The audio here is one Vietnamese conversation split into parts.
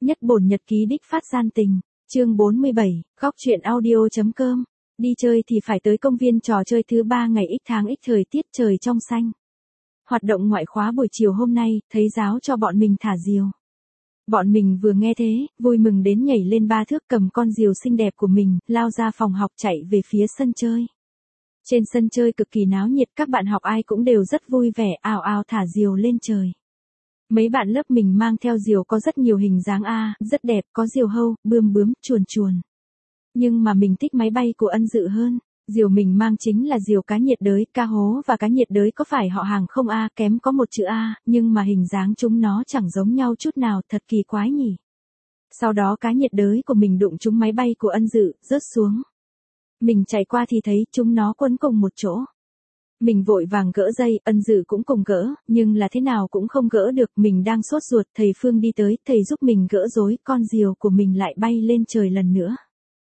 Nhất bổn nhật ký đích phát gian tình, chương 47, góc truyện audio.com. Đi chơi thì phải tới công viên trò chơi thứ 3 ngày X tháng X thời tiết trời trong xanh. Hoạt động ngoại khóa buổi chiều hôm nay, thầy giáo cho bọn mình thả diều. Bọn mình vừa nghe thế, vui mừng đến nhảy lên 3 thước cầm con diều xinh đẹp của mình, lao ra phòng học chạy về phía sân chơi. Trên sân chơi cực kỳ náo nhiệt, các bạn học ai cũng đều rất vui vẻ, ào ào thả diều lên trời. Mấy bạn lớp mình mang theo diều có rất nhiều hình dáng rất đẹp, có diều hâu, bươm bướm, chuồn chuồn. Nhưng mà mình thích máy bay của Ân Dự hơn. Diều mình mang chính là diều cá nhiệt đới, cá hố và cá nhiệt đới có phải họ hàng không kém có một chữ A, nhưng mà hình dáng chúng nó chẳng giống nhau chút nào, thật kỳ quái nhỉ. Sau đó cá nhiệt đới của mình đụng trúng máy bay của Ân Dự, rớt xuống. Mình chạy qua thì thấy chúng nó quấn cùng một chỗ. Mình vội vàng gỡ dây, Ân Dự cũng cùng gỡ, nhưng là thế nào cũng không gỡ được, mình đang sốt ruột, thầy Phương đi tới, thầy giúp mình gỡ rối, con diều của mình lại bay lên trời lần nữa.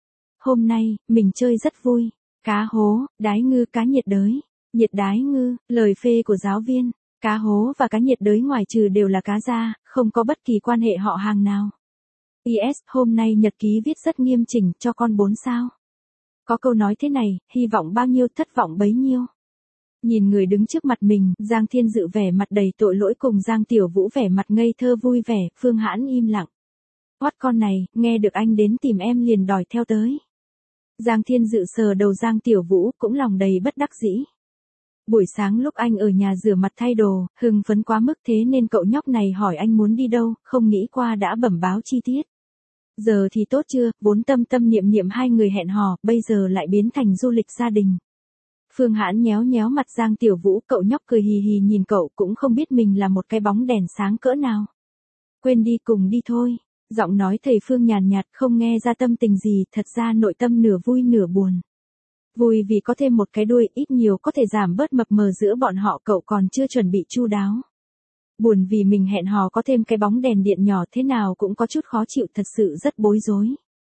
Hôm nay, mình chơi rất vui. Cá hố, đái ngư, cá nhiệt đới, nhiệt đái ngư, lời phê của giáo viên, cá hố và cá nhiệt đới ngoài trừ đều là cá ra, không có bất kỳ quan hệ họ hàng nào. PS, hôm nay nhật ký viết rất nghiêm chỉnh, cho con 4 sao. Có câu nói thế này, hy vọng bao nhiêu thất vọng bấy nhiêu. Nhìn người đứng trước mặt mình, Giang Thiên Dự vẻ mặt đầy tội lỗi cùng Giang Tiểu Vũ vẻ mặt ngây thơ vui vẻ, Phương Hãn im lặng. Oát con này, nghe được anh đến tìm em liền đòi theo tới. Giang Thiên Dự sờ đầu Giang Tiểu Vũ cũng lòng đầy bất đắc dĩ. Buổi sáng lúc anh ở nhà rửa mặt thay đồ, hưng phấn quá mức thế nên cậu nhóc này hỏi anh muốn đi đâu, không nghĩ qua đã bẩm báo chi tiết. Giờ thì tốt chưa, vốn tâm tâm niệm niệm hai người hẹn hò, bây giờ lại biến thành du lịch gia đình. Phương Hãn nhéo nhéo mặt Giang Tiểu Vũ, cậu nhóc cười hì hì nhìn cậu cũng không biết mình là một cái bóng đèn sáng cỡ nào. Quên đi, cùng đi thôi. Giọng nói thầy Phương nhàn nhạt không nghe ra tâm tình gì, thật ra nội tâm nửa vui nửa buồn. Vui vì có thêm một cái đuôi, ít nhiều có thể giảm bớt mập mờ giữa bọn họ, cậu còn chưa chuẩn bị chu đáo. Buồn vì mình hẹn hò có thêm cái bóng đèn điện nhỏ thế nào cũng có chút khó chịu, thật sự rất bối rối.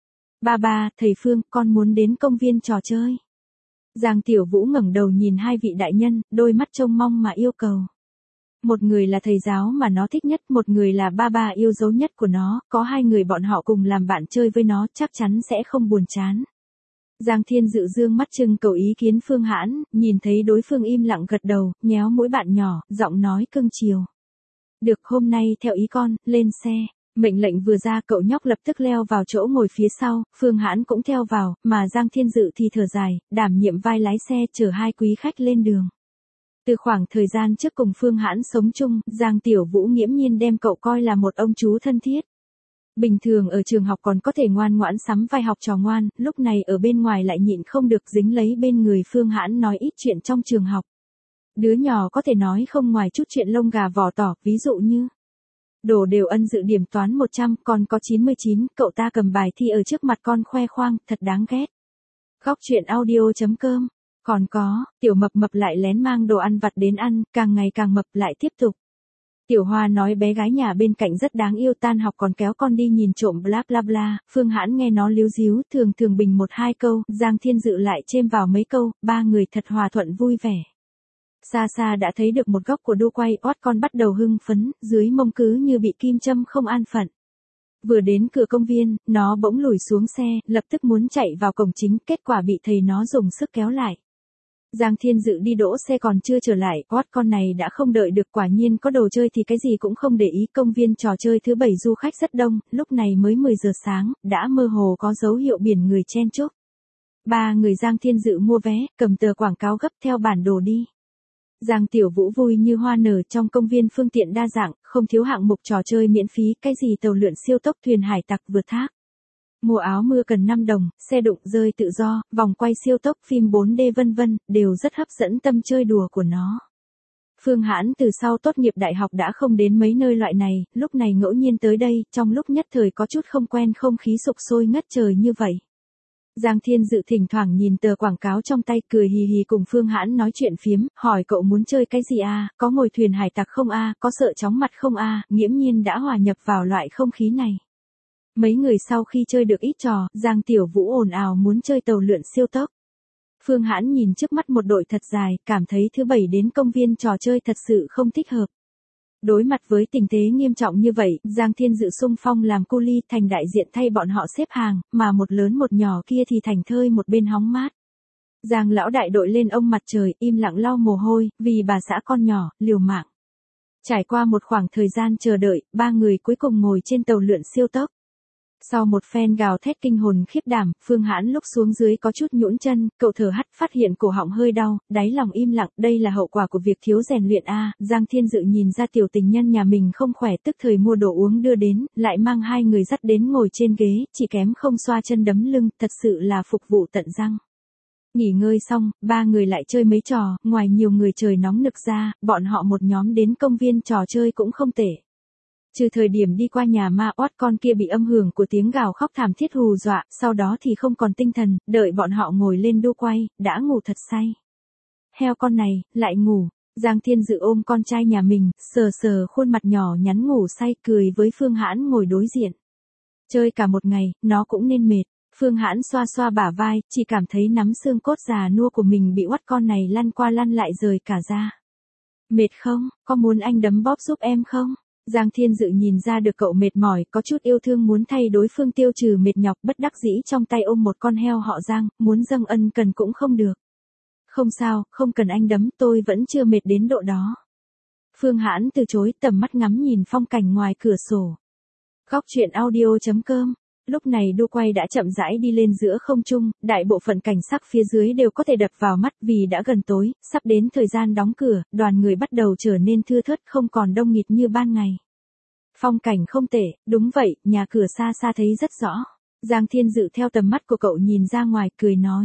Ba, thầy Phương, con muốn đến công viên trò chơi. Giang Tiểu Vũ ngẩng đầu nhìn hai vị đại nhân, đôi mắt trông mong mà yêu cầu. Một người là thầy giáo mà nó thích nhất, một người là ba yêu dấu nhất của nó, có hai người bọn họ cùng làm bạn chơi với nó, chắc chắn sẽ không buồn chán. Giang Thiên Dự dương mắt trưng cầu ý kiến Phương Hãn, nhìn thấy đối phương im lặng gật đầu, nhéo mũi bạn nhỏ, giọng nói cưng chiều. Được, hôm nay theo ý con, lên xe. Mệnh lệnh vừa ra, cậu nhóc lập tức leo vào chỗ ngồi phía sau, Phương Hãn cũng theo vào, mà Giang Thiên Dự thì thở dài, đảm nhiệm vai lái xe chở hai quý khách lên đường. Từ khoảng thời gian trước cùng Phương Hãn sống chung, Giang Tiểu Vũ nghiễm nhiên đem cậu coi là một ông chú thân thiết. Bình thường ở trường học còn có thể ngoan ngoãn sắm vai học trò ngoan, lúc này ở bên ngoài lại nhịn không được dính lấy bên người Phương Hãn nói ít chuyện trong trường học. Đứa nhỏ có thể nói không ngoài chút chuyện lông gà vỏ tỏi, ví dụ như đổ đều Ân Dự điểm toán 100, con có 99, cậu ta cầm bài thi ở trước mặt con khoe khoang, thật đáng ghét. Góc truyện audio.com. Còn có, Tiểu Mập Mập lại lén mang đồ ăn vặt đến ăn, càng ngày càng mập lại tiếp tục. Tiểu Hoa nói bé gái nhà bên cạnh rất đáng yêu, tan học còn kéo con đi nhìn trộm bla bla bla, Phương Hãn nghe nó líu díu, thường thường bình một hai câu, Giang Thiên Dự lại chêm vào mấy câu, ba người thật hòa thuận vui vẻ. Xa xa đã thấy được một góc của đu quay, oát con bắt đầu hưng phấn, dưới mông cứ như bị kim châm không an phận. Vừa đến cửa công viên, nó bỗng lùi xuống xe, lập tức muốn chạy vào cổng chính, kết quả bị thầy nó dùng sức kéo lại. Giang Thiên Dự đi đỗ xe còn chưa trở lại, oát con này đã không đợi được, quả nhiên có đồ chơi thì cái gì cũng không để ý. Công viên trò chơi thứ 7 du khách rất đông, lúc này mới 10 giờ sáng, đã mơ hồ có dấu hiệu biển người chen chúc. Ba người Giang Thiên Dự mua vé, cầm tờ quảng cáo gấp theo bản đồ đi. Giang Tiểu Vũ vui như hoa nở, trong công viên phương tiện đa dạng, không thiếu hạng mục trò chơi miễn phí, cái gì tàu lượn siêu tốc, thuyền hải tặc, vượt thác. Mua áo mưa cần 5 đồng, xe đụng rơi tự do, vòng quay siêu tốc, phim 4D vân vân, đều rất hấp dẫn tâm chơi đùa của nó. Phương Hãn từ sau tốt nghiệp đại học đã không đến mấy nơi loại này, lúc này ngẫu nhiên tới đây, trong lúc nhất thời có chút không quen không khí sục sôi ngất trời như vậy. Giang Thiên Dự thỉnh thoảng nhìn tờ quảng cáo trong tay, cười hì hì cùng Phương Hãn nói chuyện phiếm, hỏi cậu muốn chơi cái gì có ngồi thuyền hải tặc không có sợ chóng mặt không nghiễm nhiên đã hòa nhập vào loại không khí này. Mấy người sau khi chơi được ít trò, Giang Tiểu Vũ ồn ào muốn chơi tàu lượn siêu tốc. Phương Hãn nhìn trước mắt một đội thật dài, cảm thấy thứ 7 đến công viên trò chơi thật sự không thích hợp. Đối mặt với tình thế nghiêm trọng như vậy, Giang Thiên Dự xung phong làm cu li thành đại diện thay bọn họ xếp hàng, mà một lớn một nhỏ kia thì thành thơi một bên hóng mát. Giang lão đại đội lên ông mặt trời, im lặng lau mồ hôi, vì bà xã con nhỏ, liều mạng. Trải qua một khoảng thời gian chờ đợi, ba người cuối cùng ngồi trên tàu lượn siêu tốc. Sau một phen gào thét kinh hồn khiếp đảm, Phương Hãn lúc xuống dưới có chút nhũn chân, cậu thở hắt phát hiện cổ họng hơi đau, đáy lòng im lặng, đây là hậu quả của việc thiếu rèn luyện a. Giang Thiên Dự nhìn ra tiểu tình nhân nhà mình không khỏe, tức thời mua đồ uống đưa đến, lại mang hai người dắt đến ngồi trên ghế, chỉ kém không xoa chân đấm lưng, thật sự là phục vụ tận răng. Nghỉ ngơi xong, ba người lại chơi mấy trò, ngoài nhiều người trời nóng nực ra, bọn họ một nhóm đến công viên trò chơi cũng không tệ. Trừ thời điểm đi qua nhà ma oát con kia bị âm hưởng của tiếng gào khóc thảm thiết hù dọa, sau đó thì không còn tinh thần, đợi bọn họ ngồi lên đu quay, đã ngủ thật say. Heo con này, lại ngủ. Giang Thiên Dự ôm con trai nhà mình, sờ sờ khuôn mặt nhỏ nhắn ngủ say, cười với Phương Hãn ngồi đối diện. Chơi cả một ngày, nó cũng nên mệt. Phương Hãn xoa xoa bả vai, chỉ cảm thấy nắm xương cốt già nua của mình bị oát con này lăn qua lăn lại rời cả ra. Mệt không, có muốn anh đấm bóp giúp em không? Giang Thiên Dự nhìn ra được cậu mệt mỏi, có chút yêu thương muốn thay đối phương tiêu trừ mệt nhọc, bất đắc dĩ trong tay ôm một con heo họ Giang, muốn dâng ân cần cũng không được. Không sao, không cần anh đấm, tôi vẫn chưa mệt đến độ đó. Phương Hãn từ chối, tầm mắt ngắm nhìn phong cảnh ngoài cửa sổ. Góc truyện audio.com. Lúc này đu quay đã chậm rãi đi lên giữa không trung, đại bộ phận cảnh sắc phía dưới đều có thể đập vào mắt vì đã gần tối, sắp đến thời gian đóng cửa, đoàn người bắt đầu trở nên thưa thớt không còn đông nghịt như ban ngày. Phong cảnh không tệ, đúng vậy, nhà cửa xa xa thấy rất rõ. Giang Thiên Dự theo tầm mắt của cậu nhìn ra ngoài cười nói.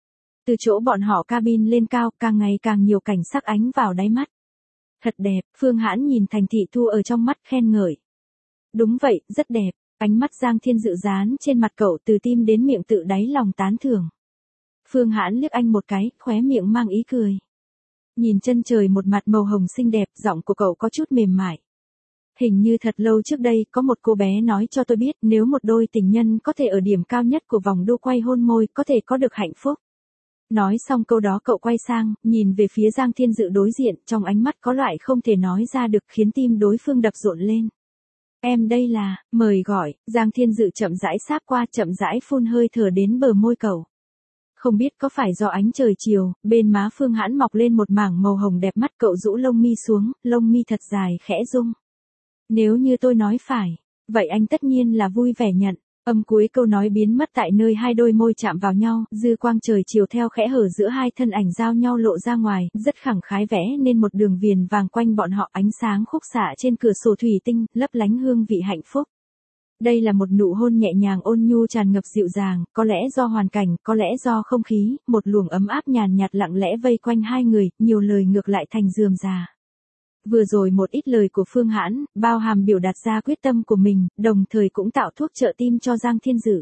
Từ chỗ bọn họ cabin lên cao, càng ngày càng nhiều cảnh sắc ánh vào đáy mắt. Thật đẹp, Phương Hãn nhìn thành thị thu ở trong mắt khen ngợi. Đúng vậy, rất đẹp. Ánh mắt Giang Thiên Dự dán trên mặt cậu từ tim đến miệng tự đáy lòng tán thưởng. Phương Hãn liếc anh một cái, khóe miệng mang ý cười. Nhìn chân trời một mặt màu hồng xinh đẹp, giọng của cậu có chút mềm mại. Hình như thật lâu trước đây, có một cô bé nói cho tôi biết nếu một đôi tình nhân có thể ở điểm cao nhất của vòng đua quay hôn môi, có thể có được hạnh phúc. Nói xong câu đó cậu quay sang, nhìn về phía Giang Thiên Dự đối diện, trong ánh mắt có loại không thể nói ra được khiến tim đối phương đập rộn lên. Em đây là, mời gọi, Giang Thiên Dự chậm rãi sáp qua, chậm rãi phun hơi thở đến bờ môi cậu. Không biết có phải do ánh trời chiều, bên má Phương Hãn mọc lên một mảng màu hồng đẹp mắt, cậu rũ lông mi xuống, lông mi thật dài khẽ rung. Nếu như tôi nói phải, vậy anh tất nhiên là vui vẻ nhận. Âm cuối câu nói biến mất tại nơi hai đôi môi chạm vào nhau, dư quang trời chiều theo khẽ hở giữa hai thân ảnh giao nhau lộ ra ngoài, rất khẳng khái vẽ nên một đường viền vàng quanh bọn họ, ánh sáng khúc xạ trên cửa sổ thủy tinh, lấp lánh hương vị hạnh phúc. Đây là một nụ hôn nhẹ nhàng ôn nhu tràn ngập dịu dàng, có lẽ do hoàn cảnh, có lẽ do không khí, một luồng ấm áp nhàn nhạt lặng lẽ vây quanh hai người, nhiều lời ngược lại thành rườm rà. Vừa rồi một ít lời của Phương Hãn, bao hàm biểu đạt ra quyết tâm của mình, đồng thời cũng tạo thuốc trợ tim cho Giang Thiên Dự.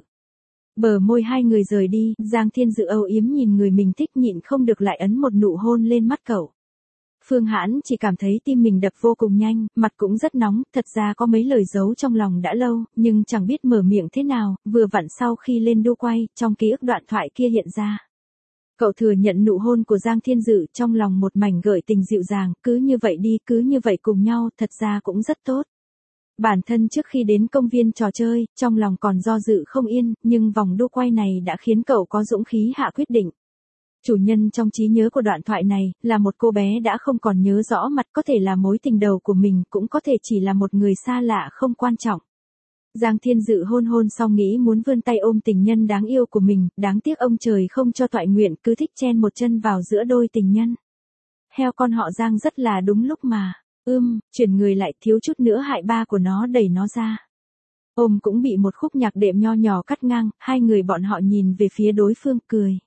Bờ môi hai người rời đi, Giang Thiên Dự âu yếm nhìn người mình thích nhịn không được lại ấn một nụ hôn lên mắt cậu. Phương Hãn chỉ cảm thấy tim mình đập vô cùng nhanh, mặt cũng rất nóng, thật ra có mấy lời giấu trong lòng đã lâu, nhưng chẳng biết mở miệng thế nào, vừa vặn sau khi lên đu quay, trong ký ức đoạn thoại kia hiện ra. Cậu thừa nhận nụ hôn của Giang Thiên Dự, trong lòng một mảnh gợi tình dịu dàng, cứ như vậy đi, cứ như vậy cùng nhau, thật ra cũng rất tốt. Bản thân trước khi đến công viên trò chơi, trong lòng còn do dự không yên, nhưng vòng đua quay này đã khiến cậu có dũng khí hạ quyết định. Chủ nhân trong trí nhớ của đoạn thoại này, là một cô bé đã không còn nhớ rõ mặt, có thể là mối tình đầu của mình, cũng có thể chỉ là một người xa lạ không quan trọng. Giang Thiên Dự hôn hôn xong nghĩ muốn vươn tay ôm tình nhân đáng yêu của mình, đáng tiếc ông trời không cho toại nguyện, cứ thích chen một chân vào giữa đôi tình nhân. Heo con họ Giang rất là đúng lúc mà, chuyển người lại thiếu chút nữa hại ba của nó đẩy nó ra. Ôm cũng bị một khúc nhạc đệm nho nhỏ cắt ngang, hai người bọn họ nhìn về phía đối phương cười.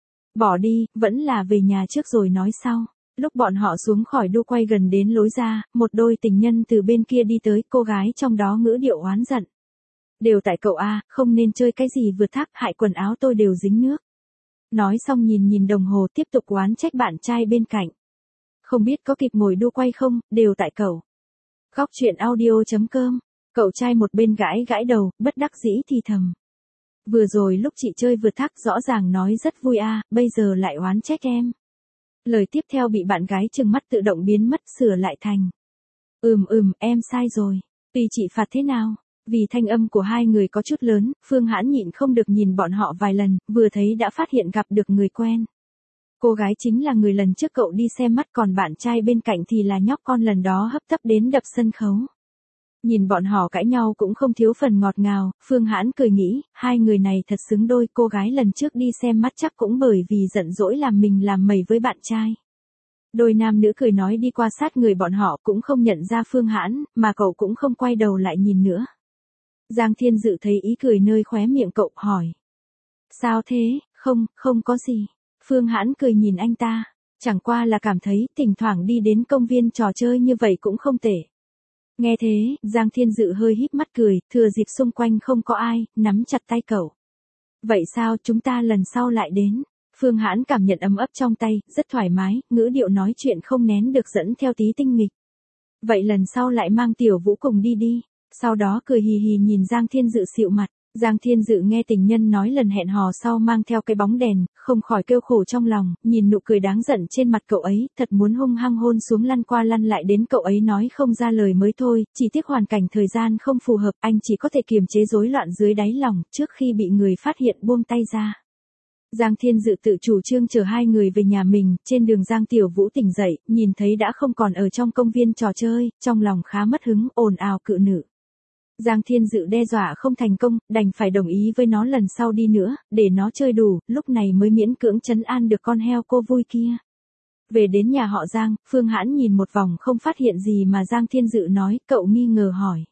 Bỏ đi, vẫn là về nhà trước rồi nói sau. Lúc bọn họ xuống khỏi đu quay gần đến lối ra, một đôi tình nhân từ bên kia đi tới, cô gái trong đó ngữ điệu oán giận. Đều tại cậu a, không nên chơi cái gì vượt thác, hại quần áo tôi đều dính nước. Nói xong nhìn nhìn đồng hồ tiếp tục oán trách bạn trai bên cạnh. Không biết có kịp ngồi đu quay không, đều tại cậu. Góc truyện audio.com, cậu trai một bên gãi gãi đầu, bất đắc dĩ thì thầm. Vừa rồi lúc chị chơi vượt thác rõ ràng nói rất vui a, bây giờ lại oán trách em. Lời tiếp theo bị bạn gái trừng mắt tự động biến mất, sửa lại thành. Em sai rồi. Tùy chị phạt thế nào? Vì thanh âm của hai người có chút lớn, Phương Hãn nhịn không được nhìn bọn họ vài lần, vừa thấy đã phát hiện gặp được người quen. Cô gái chính là người lần trước cậu đi xem mắt, còn bạn trai bên cạnh thì là nhóc con lần đó hấp tấp đến đập sân khấu. Nhìn bọn họ cãi nhau cũng không thiếu phần ngọt ngào, Phương Hãn cười nghĩ, hai người này thật xứng đôi, cô gái lần trước đi xem mắt chắc cũng bởi vì giận dỗi làm mình làm mẩy với bạn trai. Đôi nam nữ cười nói đi qua sát người bọn họ cũng không nhận ra Phương Hãn, mà cậu cũng không quay đầu lại nhìn nữa. Giang Thiên Dự thấy ý cười nơi khóe miệng cậu, hỏi. Sao thế, không có gì. Phương Hãn cười nhìn anh ta, chẳng qua là cảm thấy thỉnh thoảng đi đến công viên trò chơi như vậy cũng không tệ. Nghe thế, Giang Thiên Dự hơi híp mắt cười, thừa dịp xung quanh không có ai, nắm chặt tay cậu. Vậy sao, chúng ta lần sau lại đến. Phương Hãn cảm nhận ấm ấp trong tay, rất thoải mái, ngữ điệu nói chuyện không nén được dẫn theo tí tinh nghịch. Vậy lần sau lại mang Tiểu Vũ cùng đi đi. Sau đó cười hì hì nhìn Giang Thiên Dự xịu mặt. Giang Thiên Dự nghe tình nhân nói lần hẹn hò sau mang theo cái bóng đèn, không khỏi kêu khổ trong lòng, nhìn nụ cười đáng giận trên mặt cậu ấy, thật muốn hung hăng hôn xuống lăn qua lăn lại đến cậu ấy nói không ra lời mới thôi, chỉ tiếc hoàn cảnh thời gian không phù hợp, anh chỉ có thể kiềm chế rối loạn dưới đáy lòng, trước khi bị người phát hiện buông tay ra. Giang Thiên Dự tự chủ trương chở hai người về nhà mình, trên đường Giang Tiểu Vũ tỉnh dậy, nhìn thấy đã không còn ở trong công viên trò chơi, trong lòng khá mất hứng, ồn ào cự nữ. Giang Thiên Dự đe dọa không thành công, đành phải đồng ý với nó lần sau đi nữa, để nó chơi đủ, lúc này mới miễn cưỡng trấn an được con heo cô vui kia. Về đến nhà họ Giang, Phương Hãn nhìn một vòng không phát hiện gì mà Giang Thiên Dự nói, cậu nghi ngờ hỏi.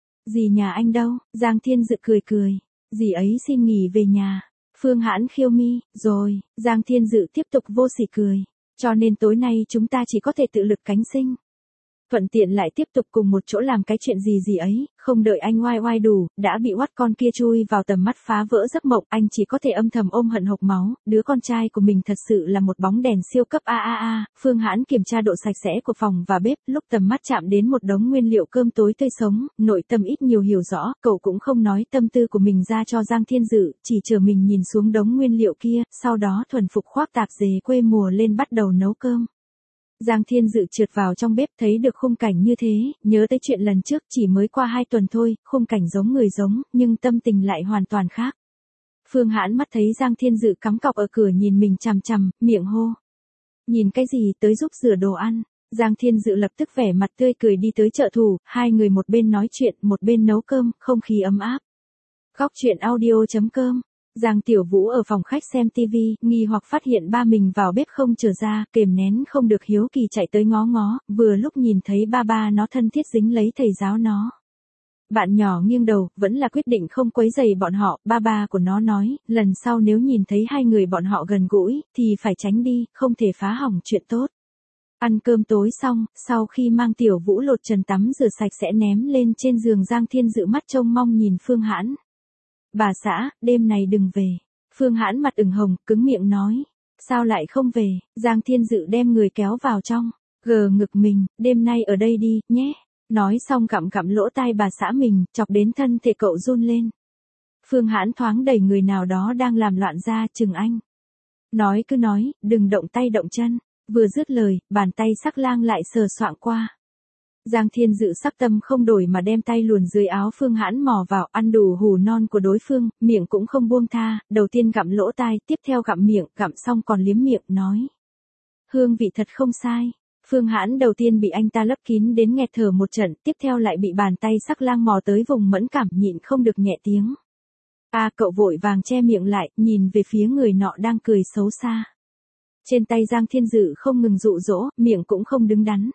Dì nhà anh đâu? Giang Thiên Dự cười cười. Dì ấy xin nghỉ về nhà. Phương Hãn khiêu mi, rồi, Giang Thiên Dự tiếp tục vô sỉ cười. Cho nên tối nay chúng ta chỉ có thể tự lực cánh sinh. Thuận tiện lại tiếp tục cùng một chỗ làm cái chuyện gì ấy, không đợi anh oai oai đủ, đã bị oắt con kia chui vào tầm mắt phá vỡ giấc mộng, anh chỉ có thể âm thầm ôm hận hộc máu, đứa con trai của mình thật sự là một bóng đèn siêu cấp Phương Hãn kiểm tra độ sạch sẽ của phòng và bếp, lúc tầm mắt chạm đến một đống nguyên liệu cơm tối tươi sống, nội tâm ít nhiều hiểu rõ, cậu cũng không nói tâm tư của mình ra cho Giang Thiên Dự, chỉ chờ mình nhìn xuống đống nguyên liệu kia, sau đó thuần phục khoác tạp dề quê mùa lên bắt đầu nấu cơm. Giang Thiên Dự trượt vào trong bếp thấy được khung cảnh như thế, nhớ tới chuyện lần trước chỉ mới qua 2 tuần thôi, khung cảnh giống người giống, nhưng tâm tình lại hoàn toàn khác. Phương Hãn mắt thấy Giang Thiên Dự cắm cọc ở cửa nhìn mình chằm chằm, miệng hô. Nhìn cái gì, tới giúp rửa đồ ăn. Giang Thiên Dự lập tức vẻ mặt tươi cười đi tới trợ thủ, hai người một bên nói chuyện, một bên nấu cơm, không khí ấm áp. Góc truyện audio.com. Giang Tiểu Vũ ở phòng khách xem TV, nghi hoặc phát hiện ba mình vào bếp không trở ra, kềm nén không được hiếu kỳ chạy tới ngó ngó, vừa lúc nhìn thấy ba nó thân thiết dính lấy thầy giáo nó. Bạn nhỏ nghiêng đầu, vẫn là quyết định không quấy rầy bọn họ, ba của nó nói, lần sau nếu nhìn thấy hai người bọn họ gần gũi, thì phải tránh đi, không thể phá hỏng chuyện tốt. Ăn cơm tối xong, sau khi mang Tiểu Vũ lột trần tắm rửa sạch sẽ ném lên trên giường, Giang Thiên Dự mắt trông mong nhìn Phương Hãn. Bà xã, đêm này đừng về. Phương Hãn mặt ửng hồng, cứng miệng nói. Sao lại không về? Giang Thiên Dự đem người kéo vào trong. Gờ ngực mình, đêm nay ở đây đi, nhé. Nói xong gặm lỗ tai bà xã mình, chọc đến thân thể cậu run lên. Phương Hãn thoáng đẩy người nào đó đang làm loạn ra, chừng anh. Nói cứ nói, đừng động tay động chân. Vừa dứt lời, bàn tay sắc lang lại sờ soạng qua. Giang Thiên Dự sắc tâm không đổi mà đem tay luồn dưới áo Phương Hãn mò vào, ăn đủ hủ non của đối phương, miệng cũng không buông tha, đầu tiên gặm lỗ tai, tiếp theo gặm miệng, gặm xong còn liếm miệng, nói. Hương vị thật không sai. Phương Hãn đầu tiên bị anh ta lấp kín đến nghẹt thở một trận, tiếp theo lại bị bàn tay sắc lang mò tới vùng mẫn cảm, nhịn không được nhẹ tiếng. Cậu vội vàng che miệng lại, nhìn về phía người nọ đang cười xấu xa. Trên tay Giang Thiên Dự không ngừng dụ dỗ, miệng cũng không đứng đắn.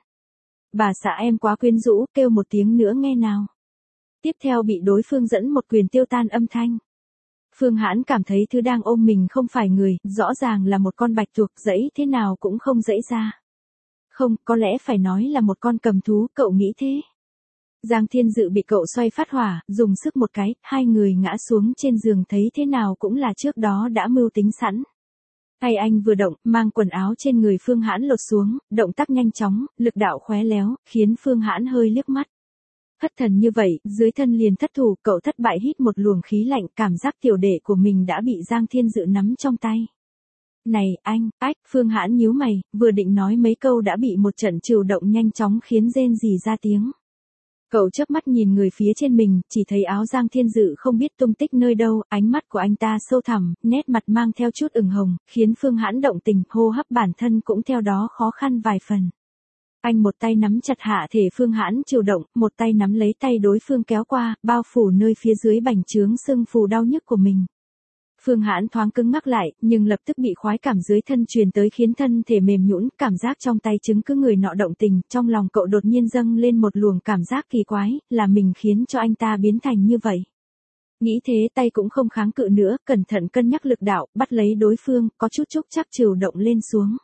Bà xã em quá quyến rũ, kêu một tiếng nữa nghe nào. Tiếp theo bị đối phương dẫn một quyền tiêu tan âm thanh. Phương Hãn cảm thấy thứ đang ôm mình không phải người, rõ ràng là một con bạch tuộc, dẫy thế nào cũng không dẫy ra. Không, có lẽ phải nói là một con cầm thú, cậu nghĩ thế. Giang Thiên Dự bị cậu xoay phát hỏa, dùng sức một cái, hai người ngã xuống trên giường, thấy thế nào cũng là trước đó đã mưu tính sẵn. Tay anh vừa động, mang quần áo trên người Phương Hãn lột xuống, động tác nhanh chóng, lực đạo khéo léo, khiến Phương Hãn hơi liếc mắt. Thất thần như vậy, dưới thân liền thất thủ, cậu thất bại hít một luồng khí lạnh, cảm giác tiểu đệ của mình đã bị Giang Thiên Dự nắm trong tay. Này anh, ách, Phương Hãn nhíu mày, vừa định nói mấy câu đã bị một trận chịu động nhanh chóng khiến rên rỉ ra tiếng. Cậu chớp mắt nhìn người phía trên mình, chỉ thấy áo Giang Thiên Dự không biết tung tích nơi đâu, ánh mắt của anh ta sâu thẳm, nét mặt mang theo chút ửng hồng, khiến Phương Hãn động tình, hô hấp bản thân cũng theo đó khó khăn vài phần. Anh một tay nắm chặt hạ thể Phương Hãn chịu động, một tay nắm lấy tay đối phương kéo qua, bao phủ nơi phía dưới bành trướng sưng phù đau nhức của mình. Phương Hãn thoáng cứng ngắc lại, nhưng lập tức bị khoái cảm dưới thân truyền tới khiến thân thể mềm nhũn, cảm giác trong tay chứng cứ người nọ động tình, trong lòng cậu đột nhiên dâng lên một luồng cảm giác kỳ quái, là mình khiến cho anh ta biến thành như vậy. Nghĩ thế tay cũng không kháng cự nữa, cẩn thận cân nhắc lực đạo, bắt lấy đối phương, có chút chúc chắc chịu động lên xuống.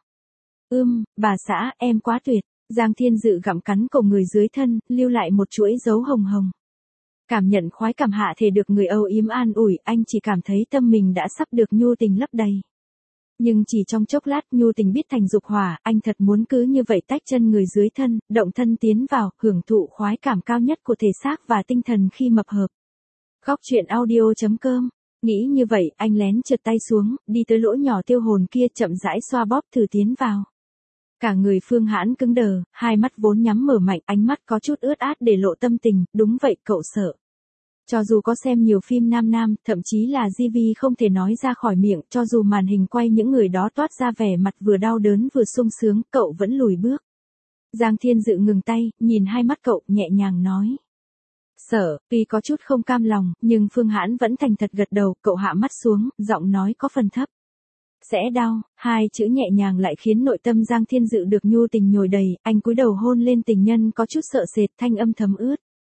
Bà xã, em quá tuyệt. Giang Thiên Dự gặm cắn cổ người dưới thân, lưu lại một chuỗi dấu hồng hồng. Cảm nhận khoái cảm hạ thể được người âu yếm an ủi, anh chỉ cảm thấy tâm mình đã sắp được nhu tình lấp đầy. Nhưng chỉ trong chốc lát nhu tình biết thành dục hỏa, anh thật muốn cứ như vậy tách chân người dưới thân, động thân tiến vào, hưởng thụ khoái cảm cao nhất của thể xác và tinh thần khi mập hợp. Góc truyện audio.com. Nghĩ như vậy, anh lén trượt tay xuống, đi tới lỗ nhỏ tiêu hồn kia chậm rãi xoa bóp thử tiến vào. Cả người Phương Hãn cứng đờ, hai mắt vốn nhắm mở mạnh, ánh mắt có chút ướt át để lộ tâm tình, đúng vậy cậu sợ. Cho dù có xem nhiều phim nam, thậm chí là GV không thể nói ra khỏi miệng, cho dù màn hình quay những người đó toát ra vẻ mặt vừa đau đớn vừa sung sướng, cậu vẫn lùi bước. Giang Thiên Dự ngừng tay, nhìn hai mắt cậu, nhẹ nhàng nói. Sợ, tuy có chút không cam lòng, nhưng Phương Hãn vẫn thành thật gật đầu, cậu hạ mắt xuống, giọng nói có phần thấp. Sẽ đau, hai chữ nhẹ nhàng lại khiến nội tâm Giang Thiên Dự được nhu tình nhồi đầy, anh cúi đầu hôn lên tình nhân có chút sợ sệt, thanh âm thấm ướt.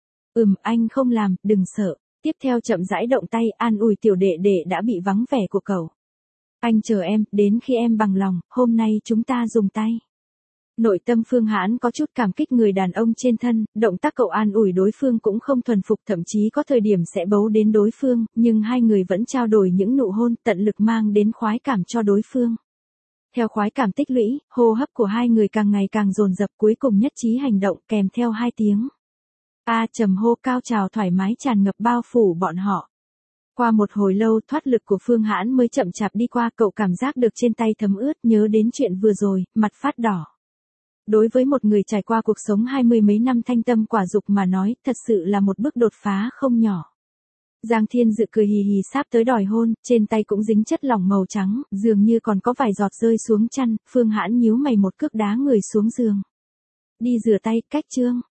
Anh không làm, đừng sợ. Tiếp theo chậm rãi động tay, an ủi tiểu đệ đệ đã bị vắng vẻ của cậu. Anh chờ em, đến khi em bằng lòng, hôm nay chúng ta dùng tay. Nội tâm Phương Hãn có chút cảm kích người đàn ông trên thân, động tác cậu an ủi đối phương cũng không thuần phục, thậm chí có thời điểm sẽ bấu đến đối phương, nhưng hai người vẫn trao đổi những nụ hôn, tận lực mang đến khoái cảm cho đối phương. Theo khoái cảm tích lũy, hô hấp của hai người càng ngày càng dồn dập, cuối cùng nhất trí hành động kèm theo hai tiếng. Trầm hô cao trào thoải mái tràn ngập bao phủ bọn họ. Qua một hồi lâu thoát lực của Phương Hãn mới chậm chạp đi qua, cậu cảm giác được trên tay thấm ướt, nhớ đến chuyện vừa rồi, mặt phát đỏ. Đối với một người trải qua cuộc sống 20 mấy năm thanh tâm quả dục mà nói, thật sự là một bước đột phá không nhỏ. Giang Thiên Dự cười hì hì sáp tới đòi hôn, trên tay cũng dính chất lỏng màu trắng, dường như còn có vài giọt rơi xuống chăn, Phương Hãn nhíu mày một cước đá người xuống giường. Đi rửa tay, cách chương.